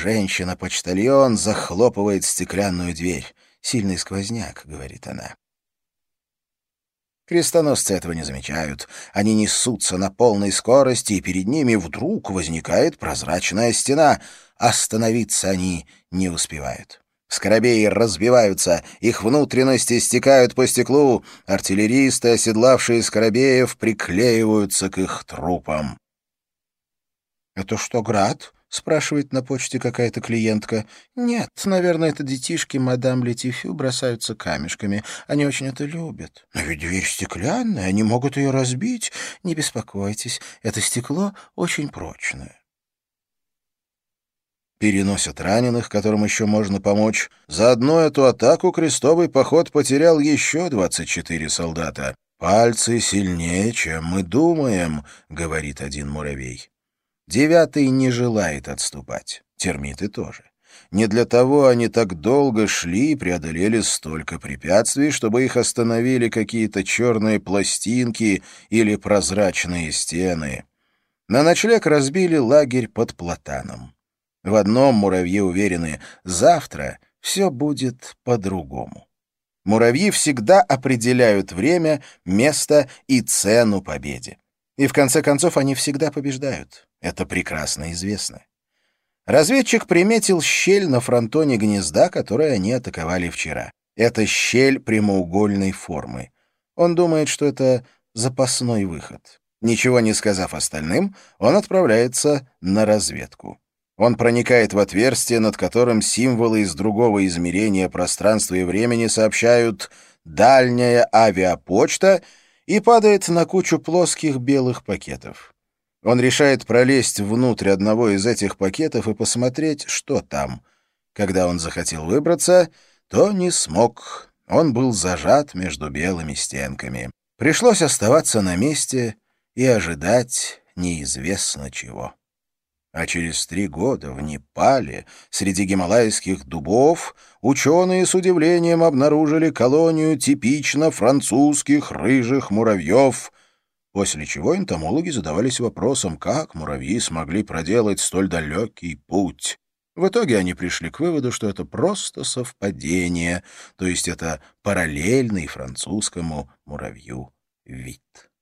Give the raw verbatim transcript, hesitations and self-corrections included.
женщина-почтальон захлопывает стеклянную дверь. «Сильный сквозняк», — говорит она. Крестоносцы этого не замечают. Они несутся на полной скорости, и перед ними вдруг возникает прозрачная стена. Остановиться они не успевают. Скоробеи разбиваются, их внутренности стекают по стеклу. Артиллеристы, оседлавшие скоробеев, приклеиваются к их трупам. «Это что, град?» — спрашивает на почте какая-то клиентка. «Нет, наверное, это детишки мадам Летифю бросаются камешками. Они очень это любят. Но ведь дверь стеклянная, они могут ее разбить. Не беспокойтесь, это стекло очень прочное». Переносят раненых, которым еще можно помочь. За одну эту атаку крестовый поход потерял еще двадцать четыре солдата. «Пальцы сильнее, чем мы думаем», — говорит один муравей. Девятый не желает отступать. Термиты тоже. Не для того они так долго шли и преодолели столько препятствий, чтобы их остановили какие-то черные пластинки или прозрачные стены. На ночлег разбили лагерь под платаном. В одном муравьи уверены — завтра все будет по-другому. Муравьи всегда определяют время, место и цену победе. И в конце концов они всегда побеждают. Это прекрасно известно. Разведчик приметил щель на фронтоне гнезда, которое они атаковали вчера. Это щель прямоугольной формы. Он думает, что это запасной выход. Ничего не сказав остальным, он отправляется на разведку. Он проникает в отверстие, над которым символы из другого измерения пространства и времени сообщают «дальняя авиапочта», и падает на кучу плоских белых пакетов. Он решает пролезть внутрь одного из этих пакетов и посмотреть, что там. Когда он захотел выбраться, то не смог. Он был зажат между белыми стенками. Пришлось оставаться на месте и ожидать неизвестно чего. А через три года в Непале, среди гималайских дубов, ученые с удивлением обнаружили колонию типично французских рыжих муравьев, после чего энтомологи задавались вопросом, как муравьи смогли проделать столь далекий путь. В итоге они пришли к выводу, что это просто совпадение, то есть это параллельный французскому муравью вид.